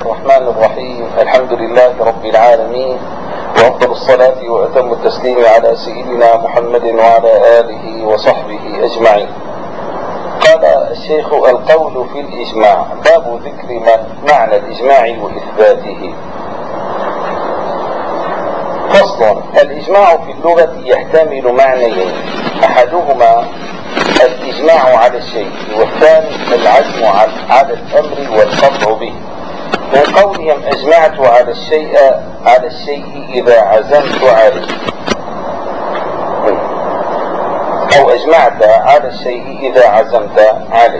الرحمن الرحيم. الحمد لله رب العالمين، وأفضل الصلاة وأتم التسليم على سيدنا محمد وعلى آله وصحبه أجمعين. قال الشيخ: القول في الإجماع، باب ذكر معنى الإجماع وإثباته. فصل: الإجماع في اللغة يحتمل معنيين، أحدهما الإجماع على الشيء، والثاني العزم على الأمر والقطع به. من قولهم أجمعت على الشيء إذا عزمت عليه، أو أجمعت على الشيء إذا عزمت عليه،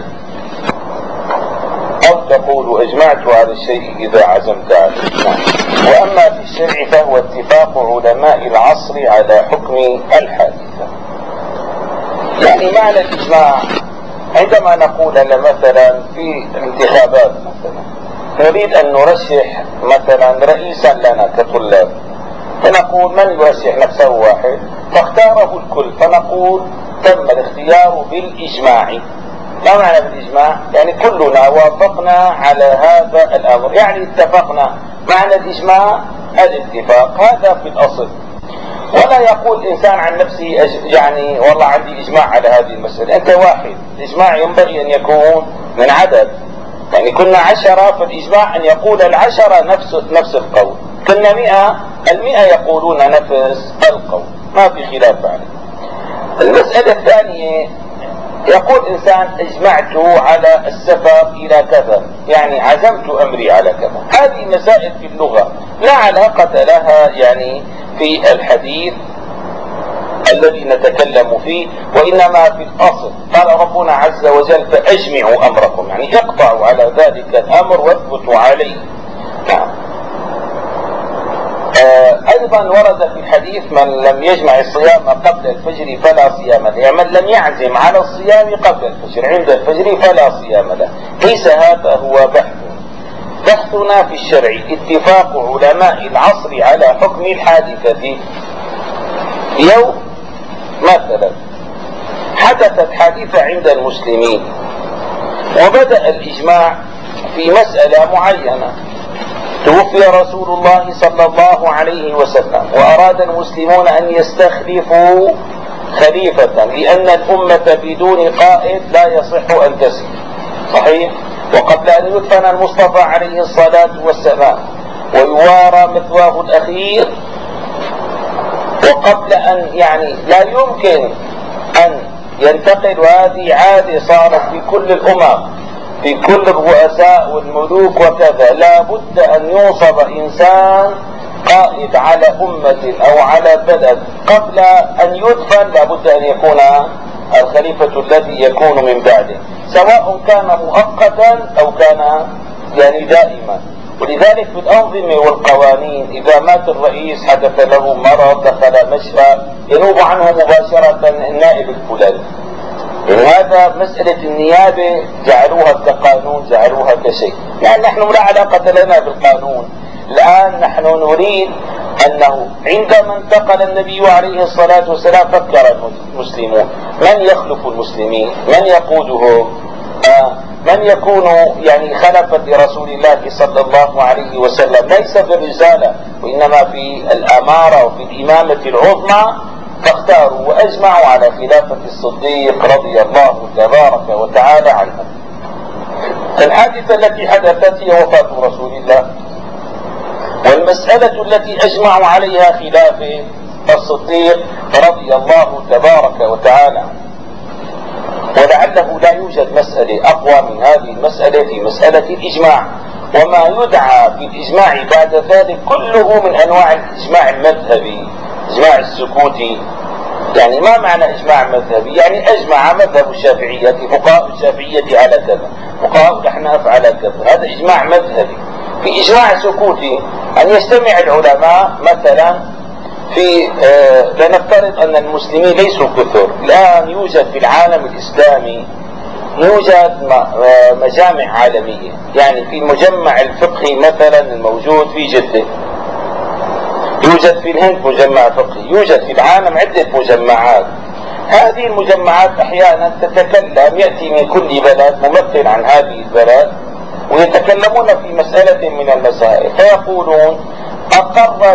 أو تقول أجمعت على الشيء إذا عزمت عليه. وأما في الشرع فهو اتفاق علماء العصر على حكم الحادثة. يعني معنى الإجماع عندما نقول مثلا في الانتخابات، مثلا نريد أن نرشح مثلا رئيسا لنا كطلاب، فنقول من يرشح نفسه واحد، فاختاره الكل، فنقول تم الاختيار بالإجماع. ما معنى بالإجماع؟ يعني كلنا وافقنا على هذا الأمر، يعني اتفقنا. معنى الإجماع الاتفاق، هذا في الأصل. ولا يقول إنسان عن نفسه يعني والله عندي إجماع على هذه المسألة. أنت واحد، الإجماع ينبغي أن يكون من عدد، يعني كنا 10، فالإجماع أن يقول 10 نفس القول. كنا 100 يقولون نفس القول، ما في خلاف عليه. المسألة الثانية، يقول إنسان أجمعت على السفر إلى كذا، يعني عزمت أمري على كذا. هذه مسائل في اللغة لا علاقة لها يعني في الحديث الذي نتكلم فيه، وإنما في الأصل. قال ربنا عز وجل: فأجمعوا أمركم، يعني اقطعوا على ذلك الأمر واثبتوا عليه. نعم. أيضا ورد في الحديث: من لم يجمع الصيام قبل الفجر فلا صيام له، يعني من لم يعزم على الصيام قبل الفجر، عند الفجر فلا صيام له. ليس هذا هو بحثنا في الشرع، اتفاق علماء العصر على حكم الحادثة. يوم مثلا حدثت حادثة عند المسلمين، وبدأ الإجماع في مسألة معينة. توفي رسول الله صلى الله عليه وسلم، وأراد المسلمون أن يستخلفوا خليفة، لأن الأمة بدون قائد لا يصح أن تسير. صحيح؟ وقبل أن يدفن المصطفى عليه الصلاة والسلام ويوارى مثواه الأخير، وقبل أن يعني لا يمكن أن ينتقل، وهذه عادة صارت في كل الأمم، في كل الرؤساء والملوك وكذا، لا بد أن يوصف إنسان قائد على أمة أو على بلد قبل أن يدفن، لا بد أن يكون الخليفة الذي يكون من بعده، سواء كان مؤقتا أو كان يعني دائما. ولذلك في الأنظمة والقوانين إذا مات الرئيس، حدث له مرض، دخل مشفى، ينوب عنه مباشرة النائب الفلاني. يعني هذا مسألة النيابة جعلوها كقانون، جعلوها كشيء، يعني نحن لا علاقة لنا بالقانون. الآن نحن نريد أنه عندما انتقل النبي عليه الصلاة والسلام فكر المسلمون: من يخلف المسلمين؟ من يقودهم؟ من يكون يعني خلفا لرسول الله صلى الله عليه وسلم؟ ليس في الرسالة، وإنما في الأمارة وفي الإمامة العظمى. فاختاروا وأجمعوا على خلافة الصديق رضي الله تبارك وتعالى عنه. الحادثة التي حدثت هي وفاة رسول الله، والمسألة التي أجمعوا عليها خلافة الصديق رضي الله تبارك وتعالى عنه. ولعله لا يوجد مسألة أقوى من هذه المسألة في مسألة الإجماع، وما يدعى بالإجماع بعد ذلك كله من أنواع الإجماع المذهبي، إجماع السكوتي. يعني ما معنى إجماع مذهبي؟ يعني أجمع مذهب الشافعية، فقهاء الشافعية على كذا، فقهاء الأحناف على كذا، هذا إجماع مذهبي. في إجماع سكوتي أن يجتمع العلماء مثلا في لنفترض أن المسلمين ليسوا كثر. الآن يوجد في العالم الإسلامي يوجد مجامع عالمية، يعني في المجمع الفقهي مثلا الموجود في جدة، يوجد في الهند مجمع فقهي، يوجد في العالم عدة مجمعات. هذه المجمعات أحيانا تتكلم، يأتي من كل بلد ممثل عن هذه البلد ويتكلمون في مسألة من المسائل فيقولون أقر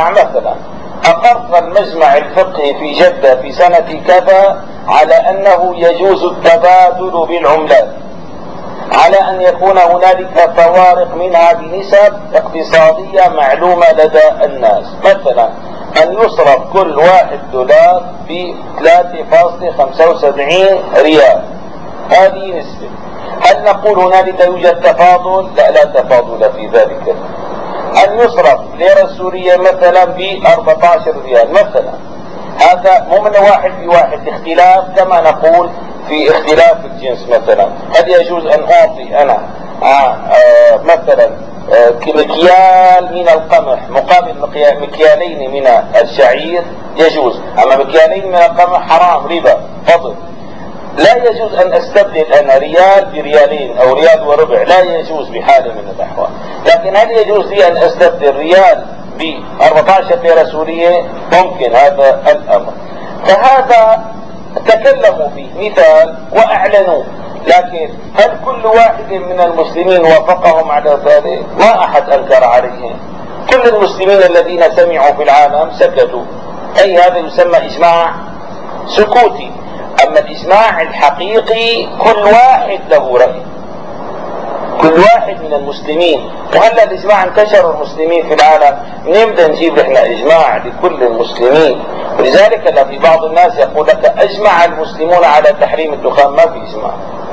المجمع الفقهي في جدة في سنة كذا على أنه يجوز التبادل بالعملات، على أن يكون هنالك فوارق منها بنسب اقتصادية معلومة لدى الناس، مثلا أن يصرف كل $1 ب 3.75 ريال، هذه نسبة. هل نقول هنالك يوجد تفاضل؟ لا تفاضل في ذلك. أن يصرف ليرة سورية مثلا ب 14 ريال مثلا، هذا مو من واحد بواحد، اختلاف كما نقول في اختلاف الجنس. مثلا هل يجوز أن أعطي أنا مثلا مكيال من القمح مقابل مكيالين من الشعير؟ يجوز. أما مكيالين من القمح حرام، ربا، فضل. لا يجوز أن أستبدل أنا ريال بريالين أو ريال وربع، لا يجوز بحال من الأحوال. لكن هل يجوز لي أن أستبدل ريال ب 14 ليرة سورية؟ ممكن هذا الأمر. فهذا تكلموا فيه مثال وأعلنوا، لكن هل كل واحد من المسلمين وافقهم على ذلك؟ ما أحد أنكر عليهم. كل المسلمين الذين سمعوا في العالم سكتوا، أي هذا يسمى إجماع سكوتي. أما الإجماع الحقيقي كل واحد له رأي، كل واحد من المسلمين. وهلا الإجماع انتشر المسلمين في العالم، منين بدنا نجيب احنا إجماع لكل المسلمين؟ ولذلك في بعض الناس يقول لك أجمع المسلمون على تحريم الدخان، ما في إجماع.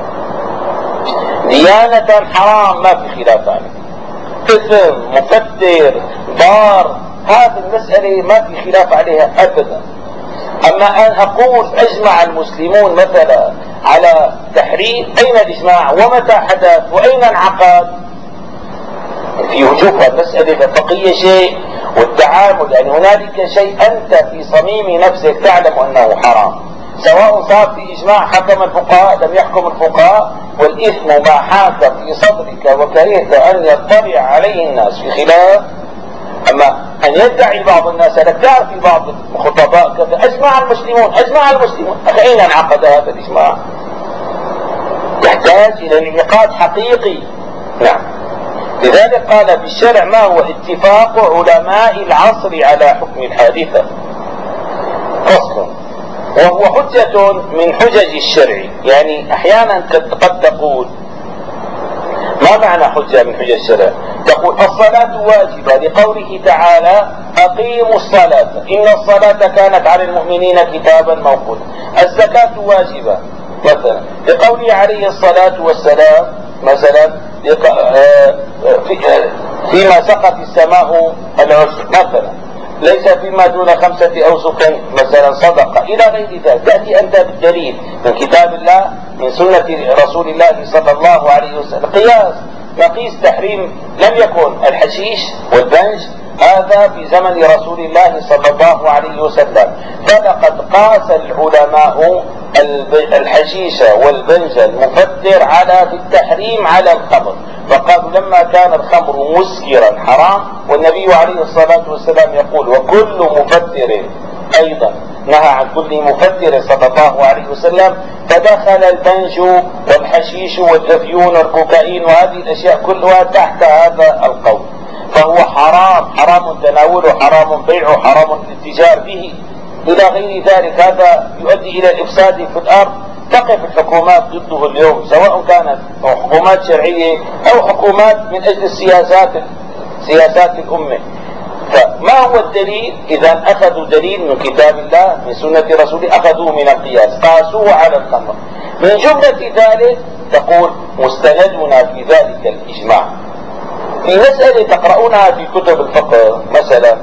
ديانة حرام ما في خلاف عنه، إثم، مفتر، ضار، هذه المسألة ما في خلاف عليها أبدا. أما أن أقول أجمع المسلمون مثلا على تحريم، أين الإجماع ومتى حدث وأين انعقد؟ في وجوب المسألة الفقهية شيء والتعامل، يعني هنالك شيء أنت في صميم نفسك تعلم أنه حرام، سواء صار في إجماع حكم الفقهاء لم يحكم الفقهاء، والإثم ما حاكم في صدرك وكرهت أن يطلع عليه الناس في خلاف. أما أن يدعي بعض الناس، أنا تعرف في بعض الخطباء كذا أجمع المسلمون، أخي أين انعقد هذا الإجماع؟ يحتاج إلى انعقاد حقيقي. نعم. لذلك قال بالشرع ما هو اتفاق علماء العصر على حكم الحادثة. فصل. وهو حجة من حجج الشرع، يعني أحيانا قد تقول ما معنى حجة من حجج الشرع؟ تقول الصلاة واجبة لقوله تعالى أقيموا الصلاة إن الصلاة كانت على المؤمنين كتابا موقوتا. الزكاة واجبة مثلا لقوله عليه الصلاة والسلام مثلا فيما سقت السماء العشر مثلا، ليس فيما دون 5 أوسق مثلا صدقة، إلى غير ذلك. تأتي أنت بالدليل من كتاب الله من سنة رسول الله صلى الله عليه وسلم. قياس، نقيس تحريم لم يكن الحشيش والبنج هذا في زمن رسول الله صلى الله عليه وسلم، فلقد قاس العلماء الحشيش والبنج المفتر على في التحريم على الخمر، فقالوا لما كان الخمر مسكرا حرام، والنبي عليه الصلاة والسلام يقول وكل مفتر أيضا نهى عن كل مفتر صلى الله عليه وسلم، فدخل البنج والحشيش والافيون والكوكايين وهذه الأشياء كلها تحت هذا القول، فهو حرام تناوله، حرام بيعه، حرام الاتجار به إلى غير ذلك. هذا يؤدي إلى الإفساد في الأرض. تقف الحكومات ضده اليوم، سواء كانت حكومات شرعية أو حكومات من أجل سياسات الأمة. فما هو الدليل؟ إذا أخذوا دليل من كتاب الله من سنة رسوله، أخذوه من القياس، قاسوه على الخمر. من جملة ذلك تقول مستندنا في ذلك الإجماع. في مسألة تقرؤونها في كتب الفقه مثلا،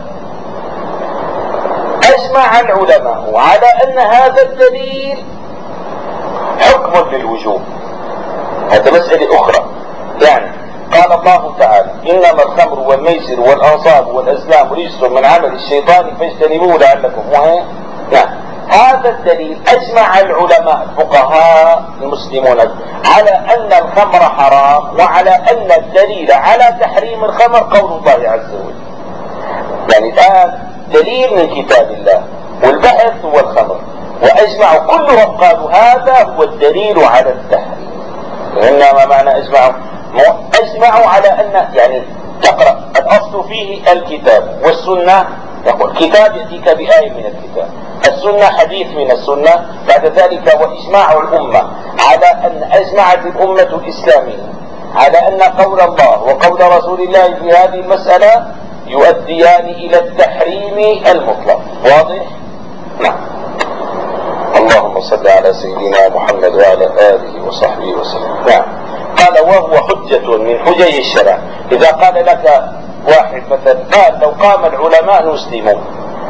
أجمع العلماء على أن هذا الدليل حكم للوجوب. هذا مسألة أخرى. يعني قال الله تعالى إنما الخمر والميسر والأنصاب والأزلام رجس من عمل الشيطان فاجتنبوه لعلكم وهي. نعم. هذا الدليل أجمع العلماء الفقهاء المسلمون على أن الخمر حرام، وعلى أن الدليل على تحريم الخمر قول الله عز وجل. يعني الآن دليل من كتاب الله والبحث هو الخمر، وأجمعوا كلهم قالوا هذا هو الدليل على التحريم. إنما معنى أجمعوا اجمعوا على ان يعني تقرأ الاصل فيه الكتاب والسنة. يقول كتاب يأتيك بآية من الكتاب، السنة حديث من السنة، بعد ذلك واجماع الامة على ان اجمعت الامة الاسلامية على ان قول الله وقول رسول الله في هذه المسألة يؤديان الى التحريم المطلق. واضح؟ نعم. اللهم صل على سيدنا محمد وعلى آله وصحبه وسلم. نعم. قال وهو حجة من حجج الشرع. إذا قال لك واحد مثلا قال لو قام العلماء المسلمون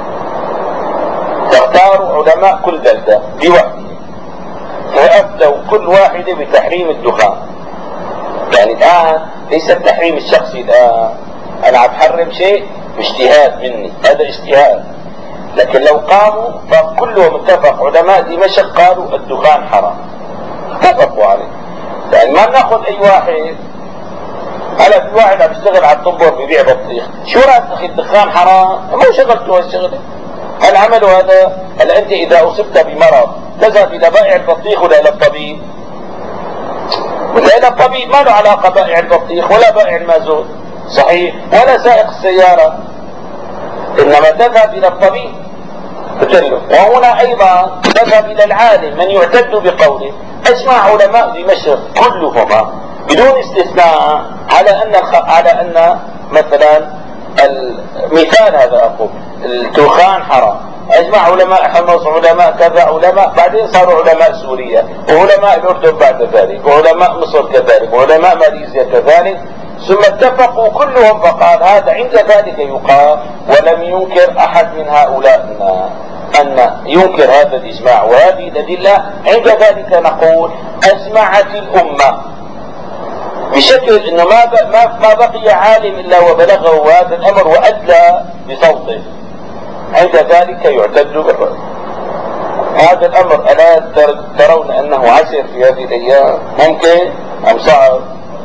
تختار علماء كل بلدة بوحده فأفتوا كل واحد بتحريم الدخان. يعني الآن ليس التحريم الشخصي، الآن أنا عم بحرم شيء باجتهاد مني، هذا اجتهاد. لكن لو قاموا فكلهم اتفق علماء دمشق قالوا الدخان حرام، اتفقوا عليه. يعني ما ناخذ اي واحد. هلا في واحد عم يشتغل على الطنبور ببيع بطيخ، شو رايك اخي الدخان حرام؟ مو شغلته هالشغله. هل عملوا هذا؟ هلا انت اذا اصبت بمرض تذهب الى بائع البطيخ ولا الى الطبيب؟ ولا الى الطبيب، ما له علاقه بائع البطيخ ولا بائع المازوت، صحيح؟ ولا سائق السياره، انما تذهب الى الطبيب له. وهنا ايضا تذهب الى العالم من يعتد بقوله. اجمع علماء دمشق كلهما بدون استثناء على ان مثلا المثال هذا اقول الدخان حرام. اجمع علماء حمص، علماء كذا، علماء بعدين صاروا علماء سوريا، وعلماء الاردن بعد ذلك، وعلماء مصر كذلك، وعلماء ماليزيا كذلك، ثم اتفقوا كلهم فقال هذا عند ذلك يقال. ولم ينكر احد من هؤلاء ان ينكر هذا الاجماع وهذه الادله. عند ذلك نقول اجمعت الامه بشكل انه ما بقي عالم الا وبلغه هذا الامر وادلى بصوته. عند ذلك يعتد بالرأي. هذا الامر الا ترون انه عسر في هذه الايام؟ ممكن ام صعب؟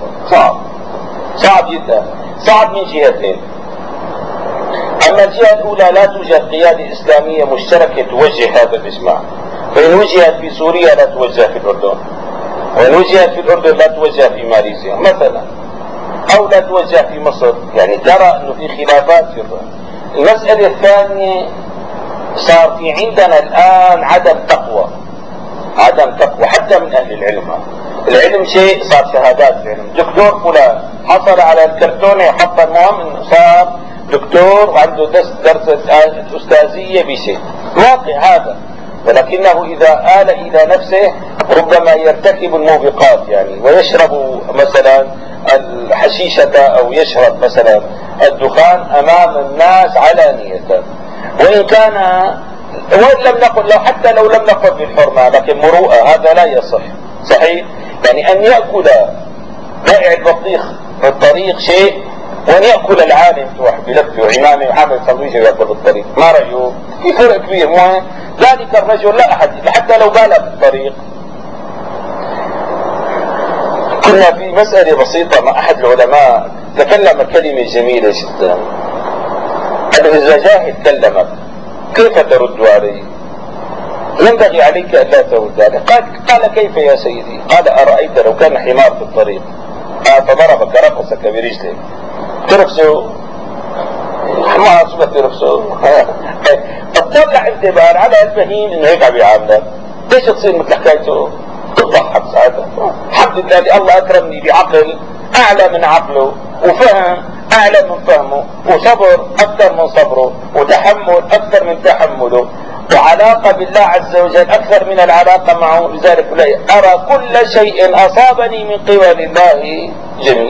صعب جدا. صعب من جهتين. اما الجهة الاولى لا توجد قيادة اسلامية مشتركة توجه هذا الاجماع، فان وجهت في سوريا لا توجه في الاردن، وان وجهت في الاردن لا توجه في ماليزيا مثلا، او لا توجه في مصر. يعني ترى انه في خلافات في الرأي. المسألة الثانية صار في عندنا الان عدم تقوى حتى من اهل العلم. العلم شيء، صار شهادات العلم. دكتور فلان حصل على الكرتونة وحط، المهم انه صار دكتور وعنده درس استاذية بشيء واقع هذا. ولكنه اذا آل الى نفسه ربما يرتكب الموبقات يعني، ويشرب مثلا الحشيشة او يشرب مثلا الدخان امام الناس علانية. وان كان وإن لم نقل حتى لو لم نقل بالحرمة، لكن مروءة هذا لا يصح. صحيح؟ يعني أن يأكل بائع البطيخ في الطريق شيء، وأن يأكل العالم واحد بلفه وعمامه وعامل سندويشة ويأكل بالطريق، ما رأيه؟ في فرق كبير. مهم ذلك الرجل لا أحد حتى لو قال في الطريق. كنا في مسألة بسيطة مع أحد العلماء تكلم كلمة جميلة جدا. إذا جاهل كلمك كيف ترد عليه؟ ينبغي عليك أن لا ترد عليه. قال كيف يا سيدي؟ قال أرأيت لو كان حمار في الطريق فضربك رقصك برجله ترفسه؟ حمار شو ترفسه؟ اطلع انتباه على البهيم انه هيك عم يعاملك. ليش تصير مثل حكايته؟ تضحك ساعتها. الحمد لله الله اكرمني بعقل اعلى من عقله، وفهم اعلى من فهمه، وصبر اكثر من صبره، وتحمل اكثر من تحمله، وعلاقة بالله عز وجل اكثر من العلاقة معه. لذلك ارى كل شيء اصابني من قبل الله جميل.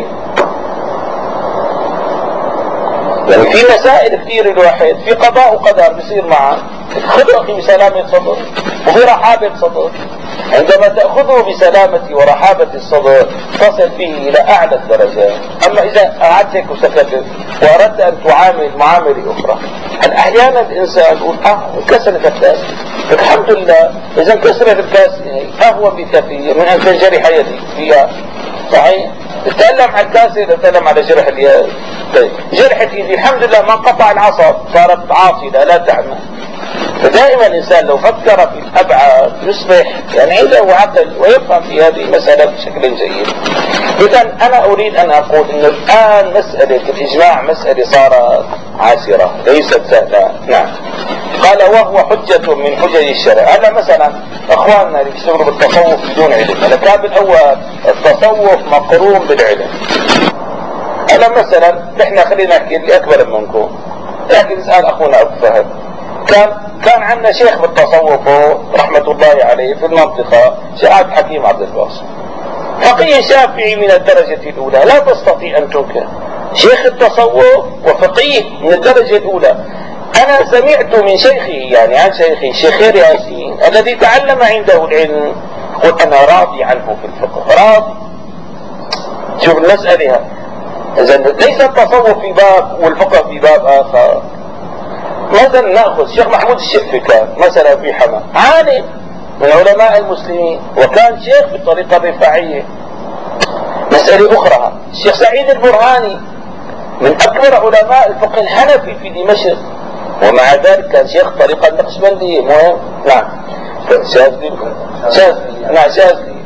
يعني في مسائل كثير الواحد في قضاء وقدر بيصير معه خذه اخي بسلامة صدر وفي رحابة صدر. عندما تأخذه بسلامة ورحابة الصدر تصل به إلى أعلى الدرجات. أما إذا قعدت وسكتت وأردت أن تعامل معاملة أخرى، أحيانا الإنسان يقول انكسرت الكاس، الحمد لله إذا انكسرت الكاس أهون بكثير من أن تنجرح يدي فيها. صحيح؟ تتكلم عن الكاسة تتكلم على جرح اليد. طيب جرحت يدي الحمد لله ما انقطع العصب، صارت عاصلة لا تعمل. فدائما الإنسان لو فكر في الأبعاد يصبح يعني عنده عقل ويفهم في هذه المسألة بشكل جيد. إذا أنا أريد أن أقول أن الآن مسألة الإجماع مسألة صارت عاسرة ليست سهلة. نعم. قال وهو حجة من حجج الشرع. هذا مثلا أخواننا اللي بيشتغلوا بالتصوف بدون علم، هذا كان بالأول التصوف مقرون بالعلم. أنا مثلا نحن خلينا نحكي اللي أكبر منكم، لكن نسأل أخونا أبو فهد، كان عندنا شيخ بالتصوف رحمة الله عليه في المنطقة، شيخ عبد الحكيم عبد الباسط، فقيه شافعي من الدرجة الأولى لا تستطيع أن تنكر، شيخ التصوف وفقيه من الدرجة الأولى. أنا سمعت من شيخي يعني عن شيخي الشيخ خير ياسين الذي تعلم عنده العلم، قلت أنا راضي عنه في الفقه، راضي. شوف المسألة، إذا ليس التصوف في باب والفقه في باب آخر. مثلا نأخذ الشيخ محمود الشقفي كان مثلا في حما عالم من علماء المسلمين وكان شيخ في الطريقة الرفاعية. مسألة أخرى الشيخ سعيد البرهاني من أكبر علماء الفقه الحنفي في دمشق، ومع ذلك كان شيخ طريقة النقشبندية. مهم. نعم. شاذلي. نعم شاذلي.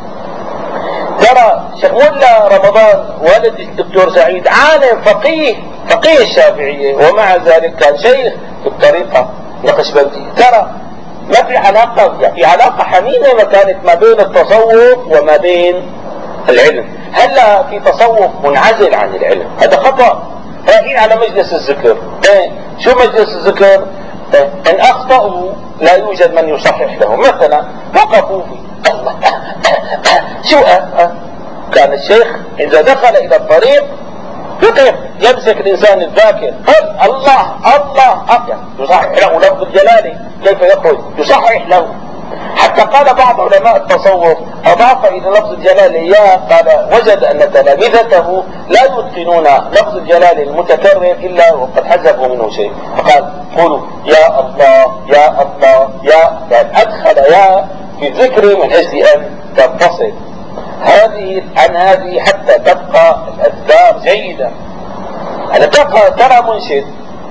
ترى شيخ ملا رمضان والد الدكتور سعيد عالم فقيه الشافعية، ومع ذلك كان شيخ في الطريقة النقشبندية. ترى ما في علاقة، في علاقة حميمة ما كانت ما بين التصوف وما بين العلم. هلا في تصوف منعزل عن العلم، هذا خطأ. رايحين على مجلس الذكر، شو مجلس الذكر؟ ان اخطأوا لا يوجد من يصحح لهم. مثلا وقفوا في الله شو كان الشيخ اذا دخل الى الطريق يقف يمسك الانسان الذاكر قل الله يصحح له لفظ الجلالة، كيف يخرج يصحح له. حتى قال بعض علماء التصوف اضاف الى لفظ الجلالة اياه، قال وجد ان تلامذته لا يتقنون لفظ الجلالة المتكرر الا وقد حذفوا منه شيء، فقال قولوا يا الله يا الله يا، يعني ادخل يا في الذكر من اجل ان تنفصل هذه عن هذه حتى تبقى الاذكار جيدة. انا ترى منشد،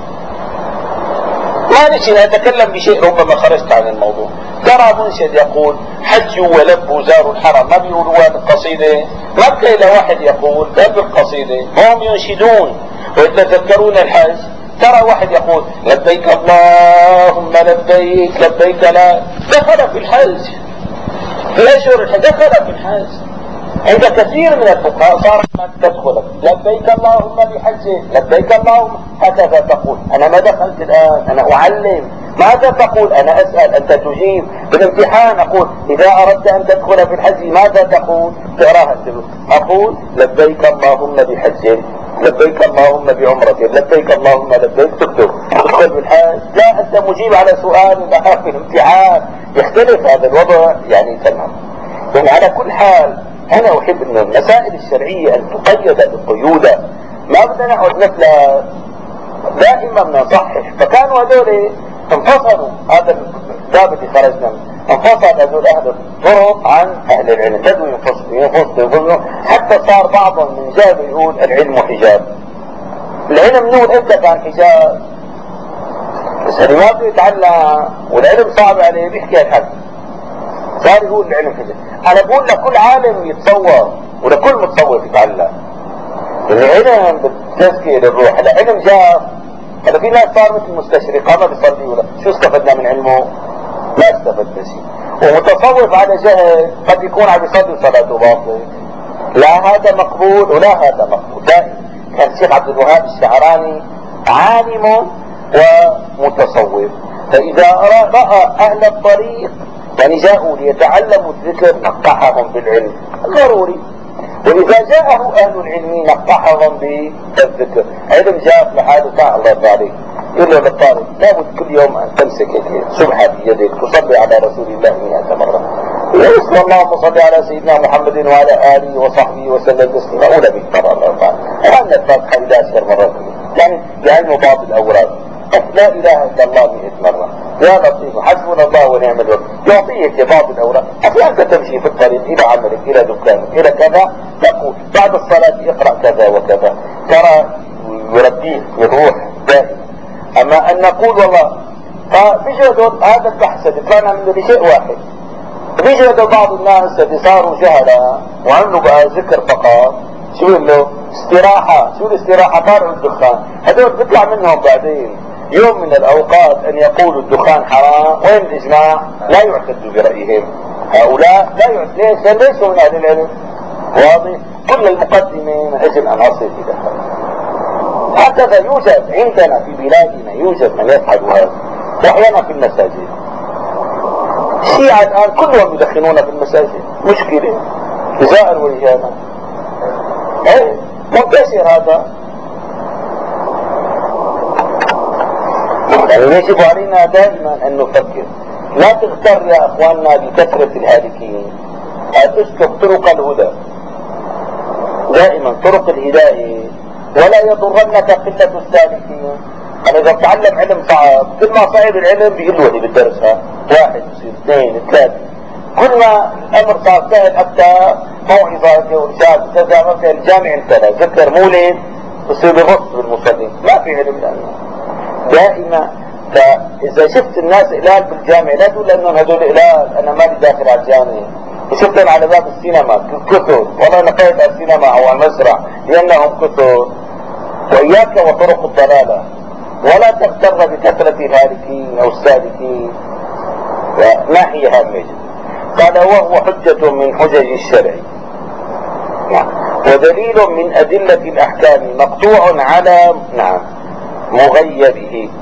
ما نجي نتكلم بشيء ربما خرجت عن الموضوع. ترى منشد يقول حجوا ولبوا زاروا الحرم، ما بيقولوا القصيدة، ما بتلاقي له واحد يقول قلب القصيدة، هم ينشدون ويتذكرون الحج. ترى واحد يقول لبيك اللهم لبيك لبيك لا، دخل في الحج في اشهر الحج، دخل في الحج. عند كثير من الفقهاء صار ما تدخل لبيك اللهم بحجه لبيك اللهم، هكذا تقول. انا ما دخلت الان، انا اعلم. ماذا تقول؟ انا اسال انت تجيب. بالامتحان اقول اذا اردت ان تدخل في الحج ماذا تقول؟ تراها اقول لبيك اللهم بحجه لبيك اللهم بعمرة لبيك اللهم لبيك، تكتب تدخل في الحج. لا انت مجيب على سؤال في الامتحان، يختلف هذا الوضع يعني تمام. يعني على كل حال أنا أحب أن المسائل الشرعية أن تقيد بقيودة، ما بدنا نقعد مثل دائما نصحح. فكانوا هذول انفصلوا، هذا الباب اللي خرجنا منه انفصل هذول أهل الطرق عن أهل العلم، بدوا ينفصلوا حتى صار بعضهم من جاب يقول العلم حجاب. العلم نقول أنت كان حجاب، بس اللي ما بده يتعلم والعلم صعب عليه بيحكي الحق، صار يقول العلم حجاب. انا بقول لكل عالم يتصور ولكل متصور يتعلم. العلم بالتزكية للروح. هلا علم جاء، هلا في ناس صار مثل مستشرقة ما بيصلي ولا شو استفدنا من علمه؟ ما استفدنا شيء. ومتصوف على جهل قد يكون عم يصلي صلاته باطل، لا هذا مقبول ولا هذا مقبول. دائما كان الشيخ عبد الوهاب الشعراني عالم ومتصوف، فاذا راى اهل الطريق يعني جاءوا ليتعلموا الذكر نقحهم بالعلم ضروري، واذا جاءه اهل العلم نقحهم بالذكر. علم جاء لحاله تعالى الله يرضى عليك يقول له للطالب لابد كل يوم ان تمسك سبحة بيدك تصلي على رسول الله 100 مرة، ويسمى اللهم صل على سيدنا محمد وعلى اله وصحبه وسلم تسليما اولى 100 مرة. وعندنا الفاتحة 11 مرة، يعني لعلم بعض الاوراد لا اله الا الله 100 مرة، يا لطيف حسبنا الله ونعم الوكيل، يعطيك بعض الاوراق. انت تمشي في الطريق الى عملك الى دكانك الى كذا، تقول بعد الصلاة اقرأ كذا وكذا، ترى يربيك الروح دائما. اما ان نقول والله فبيجوا هذا البحث اللي طلعنا منه بشيء واحد. بيجوا بعض الناس اللي صاروا جهلة وعملوا بقى ذكر فقط، شو له استراحة، شو الاستراحة؟ طاروا الدخان. هذول بيطلع منهم بعدين يوم من الاوقات ان يقولوا الدخان حرام، وين الاجماع؟ لا يعتد برأيهم هؤلاء، لا يعتد. ليش؟ لان ليسوا من اهل العلم. واضح؟ كل المقدمة من اجل ان اصل الى هذا. هكذا يوجد عندنا في بلادنا، يوجد من يفعل هذا، واحيانا في المساجد. الشيعة الان كلهم يدخنون في المساجد، مشكلة جزائر وإجابة. ايه منتشر هذا. يعني يجب علينا دائما ان نفكر، لا تغتر يا اخواننا بكثرة الهالكين، اسلك طرق الهدى دائما، طرق الهداية، ولا يضرنك قلة السالكين. انا اذا بتعلم علم صعب، كل ما صعب العلم بيقلوني بالدرس، واحد يصير اثنين ثلاثة، كل ما الامر صار سهل حتى موعظة وارشاد كذا، مثلا الجامع انتهى، ذكر مولد بصير ببص بالمصلي، ما في علم لانه دائما. فاذا شفت الناس قلال بالجامع لا تقول انهم هذول قلال، انا مالي داخل على الجامع. وشفتهم على باب السينما كثر، والله لقيت على السينما او على المسرح لانهم كثر. واياك وطرق الضلاله، ولا تغتر بكثرة الهالكين او السالكين. وناحية هامة جدا. قال وهو حجة من حجج الشرع، ودليل من أدلة الأحكام مقطوع على مغيبه.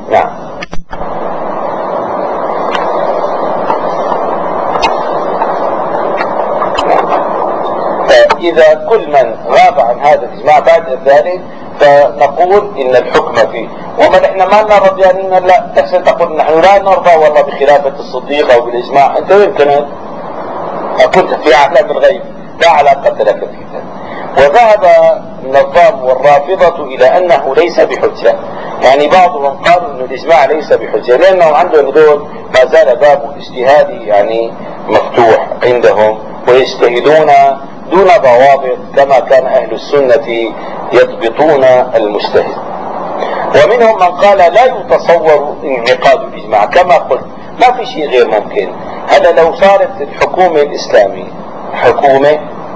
فإذا كل من غاب عن هذا الإجماع بعد ذلك فنقول إن الحكم فيه. وما نحن ما لنا رضيانين، لا تحسن تقول نحن لا نرضى والله بخلافة الصديق أو بالإجماع. أنت وين كنت في عالم الغيب، لا علاقة لك في ذلك. وذهب النظام والرافضة إلى أنه ليس بحجة، يعني بعضهم قالوا أن الإجماع ليس بحجة لأنه عندهم هذول ما زال باب الاجتهاد يعني مفتوح عندهم، ويجتهدون دون ضوابط كما كان أهل السنة يضبطون المجتهد. ومنهم من قال لا يتصور انعقاد الإجماع، كما قلت ما في شيء غير ممكن. هذا لو صارت الحكومة الإسلامية حكومة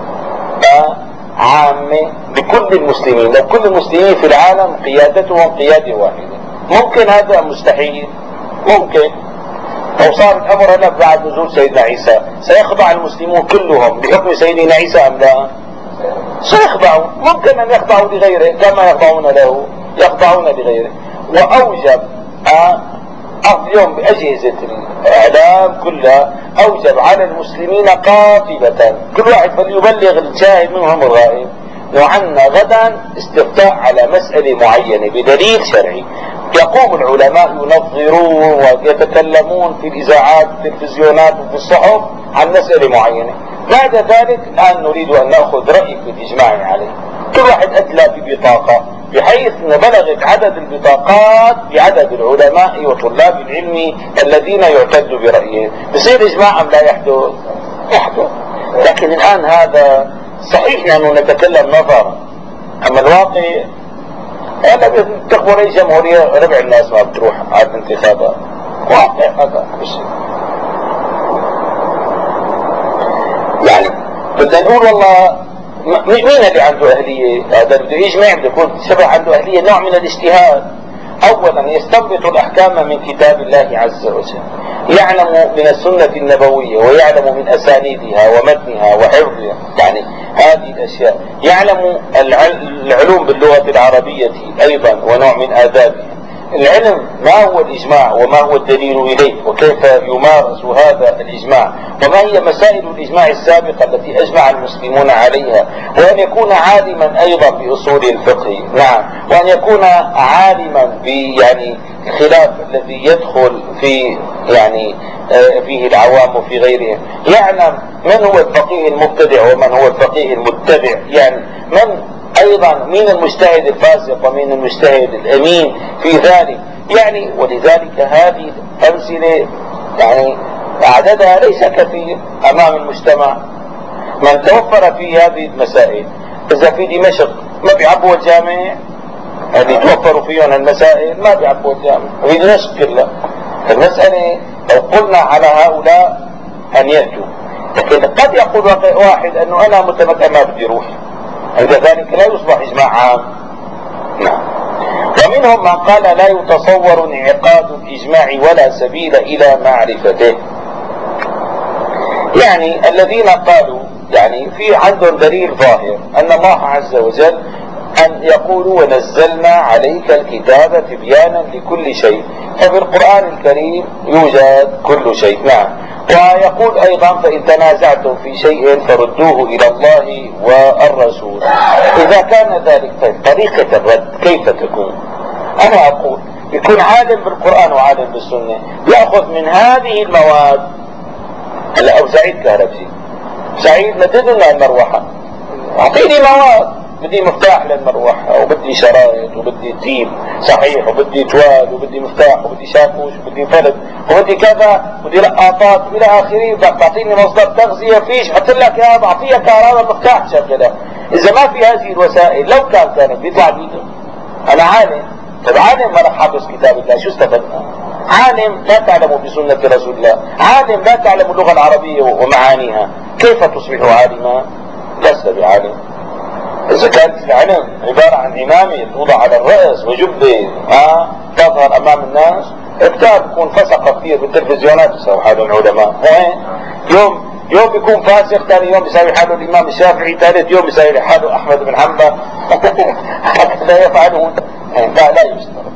عامة لكل المسلمين، لو كل المسلمين في العالم قيادتهم قيادة واحدة، ممكن هذا؟ مستحيل. ممكن لو صار الأمر هلا بعد نزول سيدنا عيسى سيخضع المسلمون كلهم لحكم سيدنا عيسى أم لا؟ سيخضعوا، ممكن أن يخضعوا لغيره كما يخضعون له، يخضعون لغيره. وأوجب اليوم بأجهزة الإعلام كلها أوجب على المسلمين قاطبة كل واحد فليبلغ الشاهد منهم الغائب وعنا غدا استفتاء على مسألة معينة بدليل شرعي. يقوم العلماء ينظرون ويتكلمون في الإذاعات والتلفزيونات وفي الصحف عن مسألة معينة. بعد ذلك الآن نريد أن نأخذ رأيك بالإجماع عليه. كل واحد أدلى ببطاقة بحيث أن بلغت عدد البطاقات بعدد العلماء وطلاب العلم الذين يعتد برأيهم. بصير إجماع أم لا يحدث؟ يحدث. لكن الآن هذا صحيح نحن نتكلم نظرا، أما الواقع أنا بتخبر أي جمهورية ربع الناس ما بتروح على الانتخابات. واقع هذا الشيء. يعني بدنا نقول والله مين اللي عنده أهلية؟ هذا بده يجمع، بده يكون شبه عنده أهلية، نوع من الاجتهاد. أولا يستنبط الأحكام من كتاب الله عز وجل، يعلم من السنة النبوية ويعلم من أسانيدها ومتنها وحفظها، يعني هذه الأشياء. يعلم العلوم باللغة العربية أيضا ونوع من آدابها. العلم ما هو الإجماع وما هو الدليل إليه وكيف يمارس هذا الإجماع وما هي مسائل الإجماع السابقة التي أجمع المسلمون عليها، وأن يكون عالما أيضا بأصول الفقه، وأن يكون عالما يعني الخلاف الذي يدخل في يعني فيه العوام وفي غيرهم، يعلم من هو الفقيه المبتدع ومن هو الفقيه المتبع، يعني من ايضا مين المجتهد الفاسق ومين المجتهد الامين في ذلك. يعني ولذلك هذه الامثله يعني عددها ليس كثير امام المجتمع. من توفر في هذه المسائل، اذا في دمشق ما بيعبوا الجامع اللي توفروا فيهم المسائل، ما بيعبوا الجامع في دمشق كلها. فالمسألة لو قلنا على هؤلاء أن يأتوا، لكن قد يقول واحد أنه أنا متمكن ما بدي روح، عند ذلك لا يصبح إجماع عام. نعم. ومنهم من قال لا يتصور انعقاد الإجماع ولا سبيل إلى معرفته، يعني الذين قالوا يعني في عندهم دليل ظاهر أن الله عز وجل أن يقولوا ونزلنا عليك الكتاب تبيانا لكل شيء، ففي القرآن الكريم يوجد كل شيء. نعم. ويقول أيضا فإن تنازعتم في شيء فردوه إلى الله والرسول. إذا كان ذلك طريقة الرد كيف تكون؟ أنا أقول يكون عالم بالقرآن وعالم بالسنة يأخذ من هذه المواد. هلا أبو سعيد كهربجي، سعيد مدد لنا المروحة، أعطيني مواد، بدي مفتاح للمروحة وبدي شرايط وبدي تيب صحيح وبدي توال وبدي مفتاح وبدي شاكوش وبدي فرد وبدي كذا وبدي لقاطات الى اخره، بدك تعطيني مصدر تغذية فيش حط لك اياها بعطيك هذا المفتاح تشغله. اذا ما في هذه الوسائل لو كانت بيطلع بيده. انا عالم، طب عالم ما راح حافظ كتاب الله شو استفدنا؟ عالم لا تعلم بسنة رسول الله، عالم لا تعلم اللغة العربية ومعانيها، كيف تصبح عالما؟ لست بعالم. إذا كانت العلم عبارة عن عمامة توضع على الرأس وجبة تظهر أمام الناس، كتاب بيكون فسق كثير بالتلفزيونات بيساوي حاله العلماء. يوم بيكون فاسق، ثاني يوم بيساوي حاله الإمام الشافعي، ثالث يوم بيساوي حاله أحمد بن حنبل. هكذا يفعلون. لا يشترط.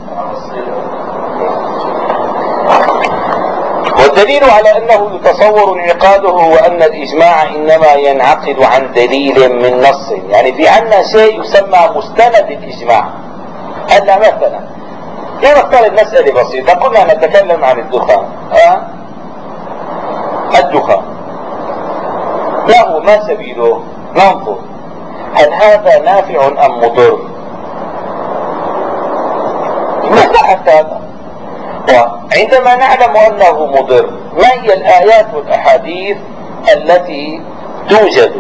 والدليل على أنه يتصور انعقاده وأن الإجماع إنما ينعقد عن دليل من نص، يعني في عنا شيء يسمى مستند الإجماع. هلا مثلا لنفترض مسألة بسيطة، كنا نتكلم عن الدخان. الدخان له ما سبيله؟ ننظر هل هذا نافع أم مضر؟ مسألة هذا. وعندما نعلم أنه مضر، ما هي الآيات والأحاديث التي توجد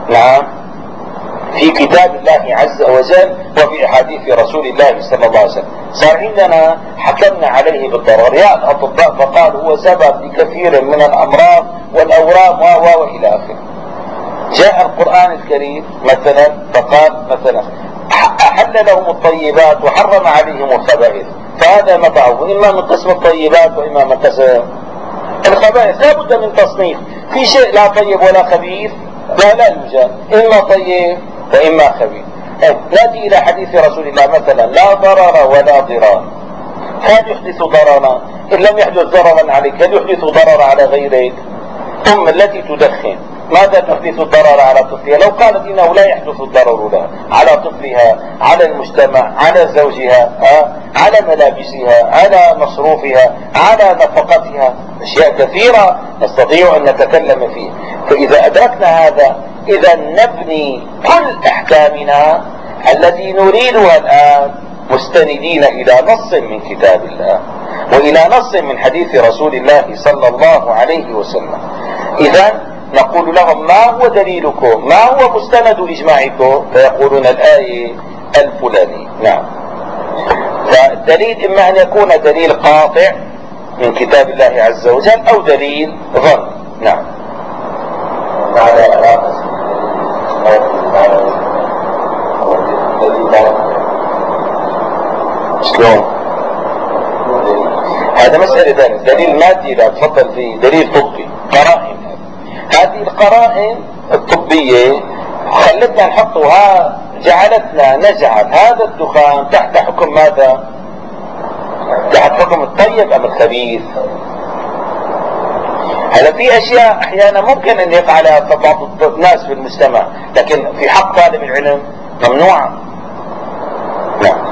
في كتاب الله عز وجل وفي أحاديث رسول الله صلى الله عليه وسلم؟ صار عندنا حكمنا عليه بالضرر، يا الأطباء فقالوا هو سبب لكثير من الأمراض والأورام وإلى آخره. جاء القرآن الكريم مثلا فقال مثلا أحل لهم الطيبات وحرم عليهم الخبائث، فهذا مطعم إما من قسم الطيبات وإما من قسم الخبائث. لا بد من تصنيف، في شيء لا طيب ولا خبيث؟ لا يوجد، إما طيب وإما خبيث. نأتي إلى حديث رسول الله مثلا لا ضرر ولا ضرار، هل يحدث ضررا؟ إن لم يحدث ضررا عليك هل يحدث ضرر على غيرك؟ ثم التي تدخن ماذا تحدث الضرر على طفلها؟ لو قالت انه لا يحدث الضرر لها على طفلها، على المجتمع، على زوجها، على ملابسها، على مصروفها، على نفقتها، اشياء كثيرة نستطيع ان نتكلم فيه. فاذا ادركنا هذا اذا نبني كل احكامنا التي نريدها الان مستندين الى نص من كتاب الله والى نص من حديث رسول الله صلى الله عليه وسلم. اذا نقول لهم ما هو دليلكم؟ ما هو مستند اجماعكم؟ فيقولون الآية الفلاني. نعم. فالدليل اما ان يكون دليل قاطع من كتاب الله عز وجل او دليل ظن. نعم. شلون؟ هذا مسألة ثانية، دليل مادي لا تفضل فيه، دليل طبي، قرائن. هذه القرائن الطبية خلتنا نحطها، جعلتنا نجعل هذا الدخان تحت حكم ماذا؟ تحت حكم الطيب ام الخبيث؟ هلا في اشياء احيانا ممكن ان يفعلها بعض الناس في المجتمع، لكن في حق طالب العلم ممنوعة. نعم.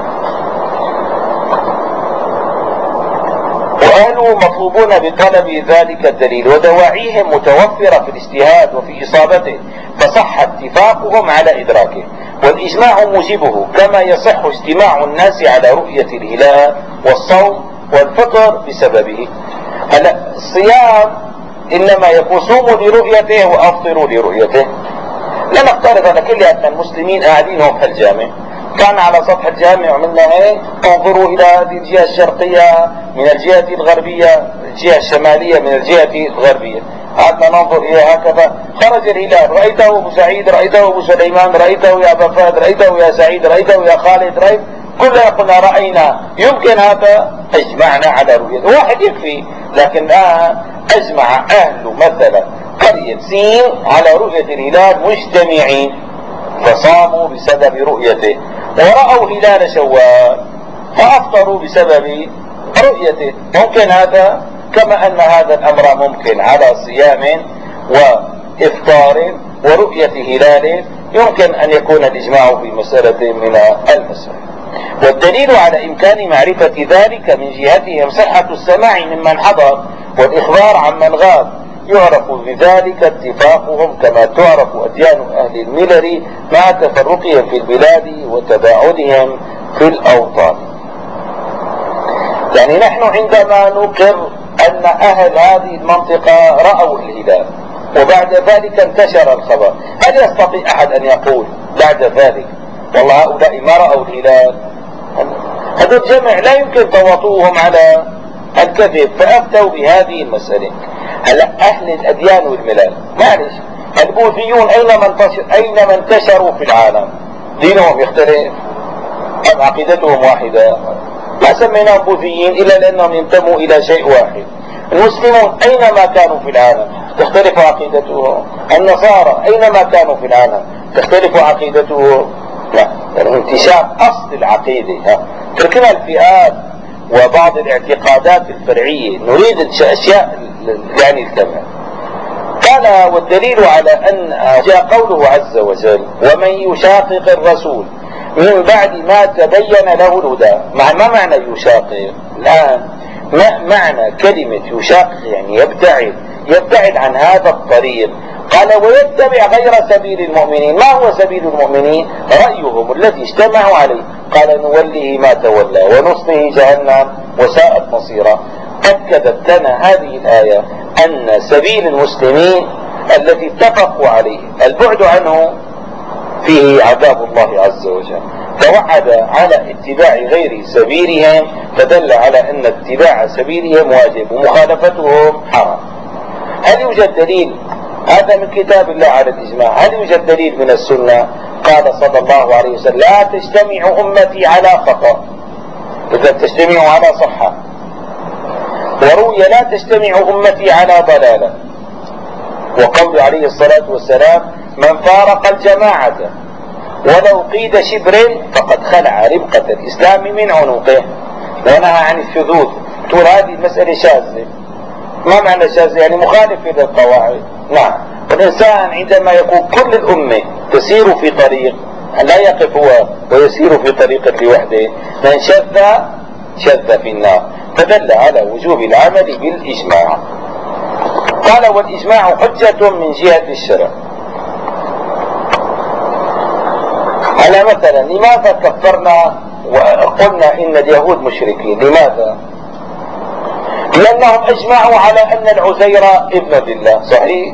وأهله مطلوبون بطلب ذلك الدليل ودواعيهم متوفرة في الاجتهاد وفي إصابته، فصح اتفاقهم على إدراكه، والإجماع موجبه، كما يصح اجتماع الناس على رؤية الهلال والصوم والفطر بسببه. هلا الصيام إنما يكون صوموا لرؤيته وأفطروا لرؤيته. لنفترض أن كل المسلمين قاعدين هم في الجامع، كان على سطح الجامع عملنا هيك، انظروا الى هذه الجهة الشرقية من الجهة الغربية، الجهة الشمالية من الجهة الغربية، قعدنا ننظر الى هكذا، خرج الهلال، رأيته ابو سعيد، رأيته ابو سليمان، رأيته يا ابا فهد، رأيته يا سعيد، رأيته يا خالد، رأيت كلنا قلنا رأينا، يمكن هذا اجمعنا على رؤيته، واحد يكفي. لكن الآن اجمع اهل مثلا قرية سين على رؤية الهلال مجتمعين، فصاموا بسبب رؤيته، ورأوا هلال شوال فأفطروا بسبب رؤيته. ممكن هذا، كما أن هذا الأمر ممكن على صيام وإفطار ورؤية هلال، يمكن أن يكون الإجماع في مسألة من المسائل. والدليل على إمكان معرفة ذلك من جهتهم صحة السماع ممن حضر والإخبار عمن غاب، يعرف بذلك اتفاقهم كما تعرف أديان أهل الملل مع تفرقهم في البلاد وتباعدهم في الأوطان. يعني نحن عندما نقر أن أهل هذه المنطقة رأوا الهلال وبعد ذلك انتشر الخبر، هل يستطيع أحد أن يقول بعد ذلك والله هؤلاء ما رأوا الهلال؟ هذا الجمع لا يمكن تواطؤهم على الكذب، فأفتوا بهذه المسألة. هلا أهل الأديان والملل معلش، البوذيون أينما انتشروا في العالم دينهم يختلف أم عقيدتهم واحدة؟ ما سميناهم بوذيين إلا لأنهم ينتموا إلى شيء واحد. المسلمون أينما كانوا في العالم تختلف عقيدتهم، النصارى أينما كانوا في العالم تختلف عقيدتهم. لا، يعني انتشار أصل العقيدة. تركنا الفئات وبعض الاعتقادات الفرعية، نريد أشياء يعني الكمال. قال والدليل على أن جاء قوله عز وجل ومن يشاقق الرسول من بعد ما تبين له الهدى. ما معنى يشاقق الآن؟ ما معنى كلمة يشاقق؟ يعني يبتعد عن هذا الطريق. قال ويتبع غير سبيل المؤمنين. ما هو سبيل المؤمنين؟ رأيهم الذي اجتمعوا عليه. قال نوله ما تولى ونصله جهنم وساءت مصيرا. أكدت لنا هذه الآية أن سبيل المسلمين الذي اتفقوا عليه البعد عنه فيه عذاب الله عز وجل، فوعد على اتباع غير سبيلهم، فدل على أن اتباع سبيلهم واجب ومخالفتهم حرام. هل يوجد دليل؟ هذا من كتاب الله على الإجماع. هل يوجد دليل من السنة؟ قال صلى الله عليه وسلم لا تجتمع أمتي على خطأ، إذا تجتمع على صحة. وروي لا تجتمع أمتي على ضلالة. وقول عليه الصلاة والسلام من فارق الجماعة ولو قيد شبر فقد خلع ربقة الإسلام من عنقه، ونهى عن الشذوذ. تقول هذه المسألة شاذة. ما معنى شاذة؟ يعني مخالف للقواعد. نعم، والإنسان عندما يكون كل الأمة تسير في طريق لا يقف هو ويسير في طريق لوحده، من شذ في النار. فدل على وجوب العمل بالإجماع. قال والإجماع حجة من جهة الشرع. على مثلا لماذا كفرنا وقلنا إن اليهود مشركين؟ لماذا؟ لأنهم أجمعوا على أن العزير ابن لله. صحيح،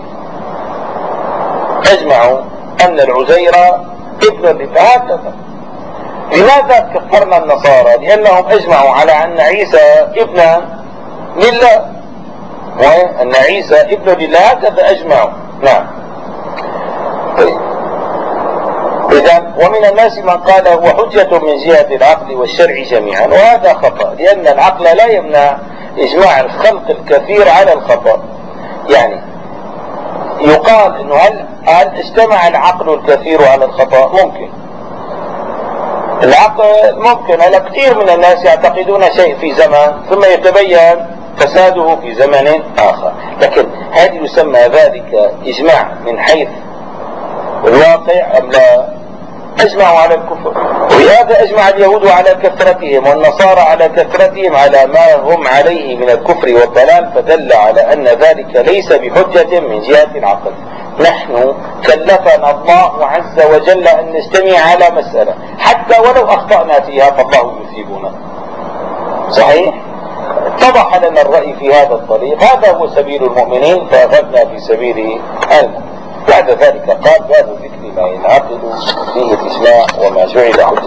أجمعوا أن العزير ابن لله. هكذا. لماذا كفرنا النصارى؟ لأنهم أجمعوا على أن عيسى ابن لله، وأن عيسى ابن لله. هكذا أجمعوا. نعم. طيب. إذن ومن الناس من قال هو حجة من جهة العقل والشرع جميعا، وهذا خطأ، لأن العقل لا يمنع إجماع الخلق الكثير على الخطأ. يعني يقال إنه هل اجتمع العقل الكثير على الخطأ؟ ممكن. العقل ممكن. على كثير من الناس يعتقدون شيء في زمان ثم يتبين فساده في زمن آخر، لكن هل يسمى ذلك إجماع من حيث الواقع أم لا؟ أجمعوا على الكفر، ولهذا أجمع اليهود على كثرتهم والنصارى على كثرتهم على ما هم عليه من الكفر والضلال، فدل على أن ذلك ليس بحجة من جهة العقل. نحن كلفنا الله عز وجل أن نجتمع على مسألة حتى ولو أخطأنا فيها فالله يثيبنا. صحيح؟ اتضح لنا الرأي في هذا الطريق، هذا هو سبيل المؤمنين، فأخذنا في سبيل المؤمنين. بعد ذلك قال باب ذكر ما ينعقد فيه الإجماع وما جعل حجة.